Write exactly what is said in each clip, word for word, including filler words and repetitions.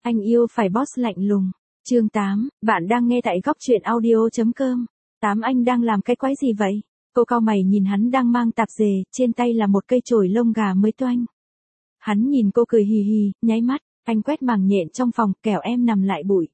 Anh yêu phải boss lạnh lùng. Chương tám, bạn đang nghe tại góc truyện audio chấm com. Tám anh đang làm cái quái gì vậy? Cô cau mày nhìn hắn đang mang tạp dề, trên tay là một cây chổi lông gà mới toanh. Hắn nhìn cô cười hì hì, nháy mắt, anh quét màng nhện trong phòng, kẻo em nằm lại bụi.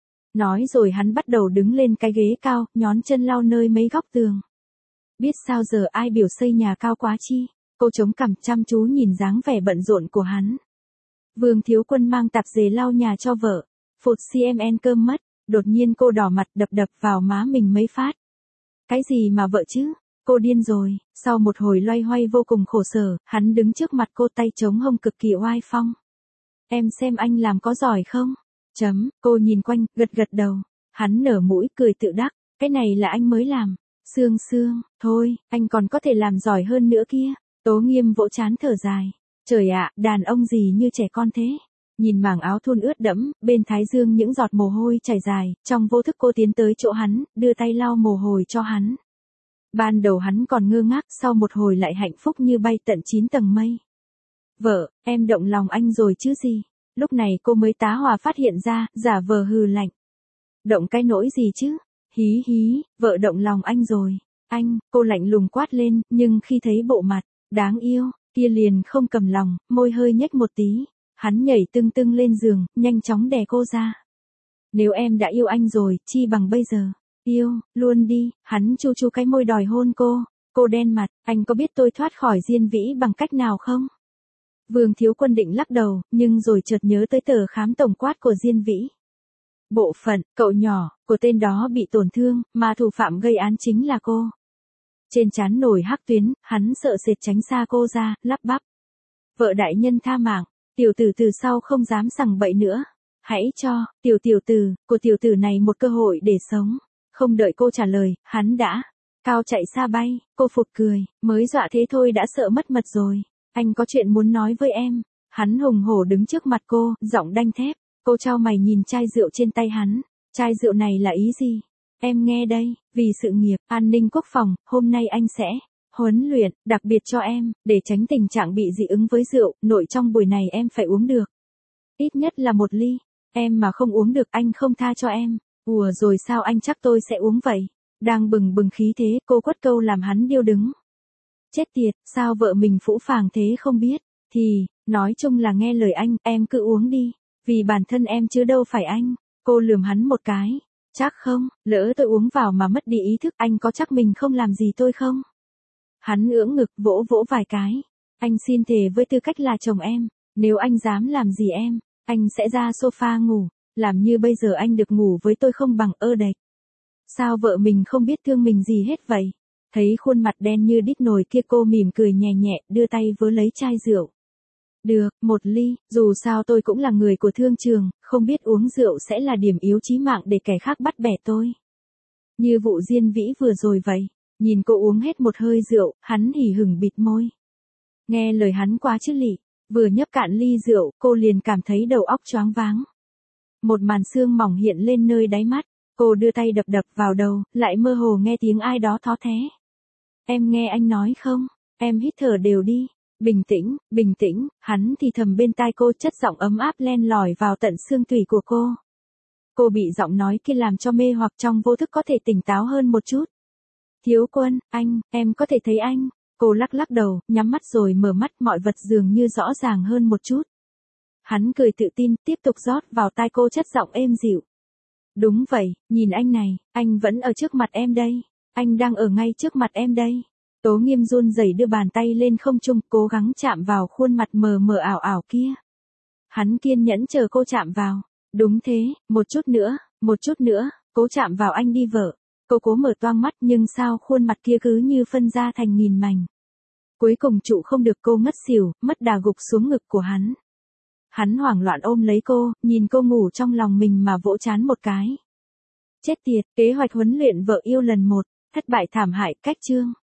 Nói rồi hắn bắt đầu đứng lên cái ghế cao, nhón chân lau nơi mấy góc tường. Biết sao giờ ai biểu xây nhà cao quá chi? Cô chống cằm chăm chú nhìn dáng vẻ bận rộn của hắn. Vương Thiếu Quân mang tạp dề lau nhà cho vợ. Phụt cm cơm mất, đột nhiên cô đỏ mặt đập đập vào má mình mấy phát. Cái gì mà vợ chứ? Cô điên rồi. Sau một hồi loay hoay vô cùng khổ sở, hắn đứng trước mặt cô tay chống hông cực kỳ oai phong. Em xem anh làm có giỏi không? Chấm, cô nhìn quanh, gật gật đầu. Hắn nở mũi cười tự đắc, cái này là anh mới làm. Sương Sương, thôi, anh còn có thể làm giỏi hơn nữa kia. Tố Nghiêm vỗ trán thở dài. Trời ạ, đàn ông gì như trẻ con thế. Nhìn mảng áo thun ướt đẫm, bên thái dương những giọt mồ hôi chảy dài, trong vô thức cô tiến tới chỗ hắn, đưa tay lau mồ hôi cho hắn. Ban đầu hắn còn ngơ ngác, sau một hồi lại hạnh phúc như bay tận chín tầng mây. Vợ, em động lòng anh rồi chứ gì? Lúc này cô mới tá hỏa phát hiện ra, giả vờ hừ lạnh. Động cái nỗi gì chứ? Hí hí, vợ động lòng anh rồi. Anh, cô lạnh lùng quát lên, nhưng khi thấy bộ mặt đáng yêu kia liền không cầm lòng, môi hơi nhếch một tí. Hắn nhảy tưng tưng lên giường, nhanh chóng đè cô ra. Nếu em đã yêu anh rồi, chi bằng bây giờ. Yêu, luôn đi. Hắn chu chu cái môi đòi hôn cô. Cô đen mặt, anh có biết tôi thoát khỏi Diên Vĩ bằng cách nào không? Vương Thiếu Quân định lắc đầu, nhưng rồi chợt nhớ tới tờ khám tổng quát của Diên Vĩ. Bộ phận, cậu nhỏ, của tên đó bị tổn thương, mà thủ phạm gây án chính là cô. Trên trán nổi hắc tuyến, hắn sợ sệt tránh xa cô ra, lắp bắp. Vợ đại nhân tha mạng, tiểu tử từ sau không dám sằng bậy nữa. Hãy cho, tiểu tiểu tử, của tiểu tử này một cơ hội để sống. Không đợi cô trả lời, hắn đã cao chạy xa bay, cô phụt cười, mới dọa thế thôi đã sợ mất mật rồi. Anh có chuyện muốn nói với em. Hắn hùng hổ đứng trước mặt cô, giọng đanh thép. Cô chau mày nhìn chai rượu trên tay hắn. Chai rượu này là ý gì? Em nghe đây, vì sự nghiệp, an ninh quốc phòng, hôm nay anh sẽ huấn luyện, đặc biệt cho em, để tránh tình trạng bị dị ứng với rượu, nội trong buổi này em phải uống được. Ít nhất là một ly, em mà không uống được anh không tha cho em. Ủa rồi sao anh chắc tôi sẽ uống vậy? Đang bừng bừng khí thế, cô quất câu làm hắn điêu đứng. Chết tiệt, sao vợ mình phũ phàng thế không biết? Thì, nói chung là nghe lời anh, em cứ uống đi. Vì bản thân em chứ đâu phải anh. Cô lườm hắn một cái. Chắc không, lỡ tôi uống vào mà mất đi ý thức, anh có chắc mình không làm gì tôi không? Hắn ưỡng ngực vỗ vỗ vài cái. Anh xin thề với tư cách là chồng em, nếu anh dám làm gì em, anh sẽ ra sofa ngủ, làm như bây giờ anh được ngủ với tôi không bằng ơ đệch. Sao vợ mình không biết thương mình gì hết vậy? Thấy khuôn mặt đen như đít nồi kia cô mỉm cười nhẹ nhẹ, đưa tay vớ lấy chai rượu. Được, một ly, dù sao tôi cũng là người của thương trường, không biết uống rượu sẽ là điểm yếu chí mạng để kẻ khác bắt bẻ tôi. Như vụ Diên Vĩ vừa rồi vậy, nhìn cô uống hết một hơi rượu, hắn hỉ hửng bịt môi. Nghe lời hắn quá chứ lị, vừa nhấp cạn ly rượu, cô liền cảm thấy đầu óc choáng váng. Một màn sương mỏng hiện lên nơi đáy mắt, cô đưa tay đập đập vào đầu, lại mơ hồ nghe tiếng ai đó thó thé. Em nghe anh nói không? Em hít thở đều đi. Bình tĩnh, bình tĩnh, hắn thì thầm bên tai cô, chất giọng ấm áp len lỏi vào tận xương tủy của cô. Cô bị giọng nói kia làm cho mê hoặc, trong vô thức có thể tỉnh táo hơn một chút. Thiếu Quân, anh, em có thể thấy anh. Cô lắc lắc đầu, nhắm mắt rồi mở mắt, mọi vật dường như rõ ràng hơn một chút. Hắn cười tự tin, tiếp tục rót vào tai cô chất giọng êm dịu. Đúng vậy, nhìn anh này, anh vẫn ở trước mặt em đây. Anh đang ở ngay trước mặt em đây. Tố Nghiêm run rẩy đưa bàn tay lên không trung, cố gắng chạm vào khuôn mặt mờ mờ ảo ảo kia. Hắn kiên nhẫn chờ cô chạm vào. Đúng thế, một chút nữa, một chút nữa, cố chạm vào anh đi vợ. Cô cố mở toang mắt nhưng sao khuôn mặt kia cứ như phân ra thành nghìn mảnh. Cuối cùng trụ không được, cô ngất xỉu, mất đà gục xuống ngực của hắn. Hắn hoảng loạn ôm lấy cô, nhìn cô ngủ trong lòng mình mà vỗ trán một cái. Chết tiệt, kế hoạch huấn luyện vợ yêu lần một, thất bại thảm hại, cách chương.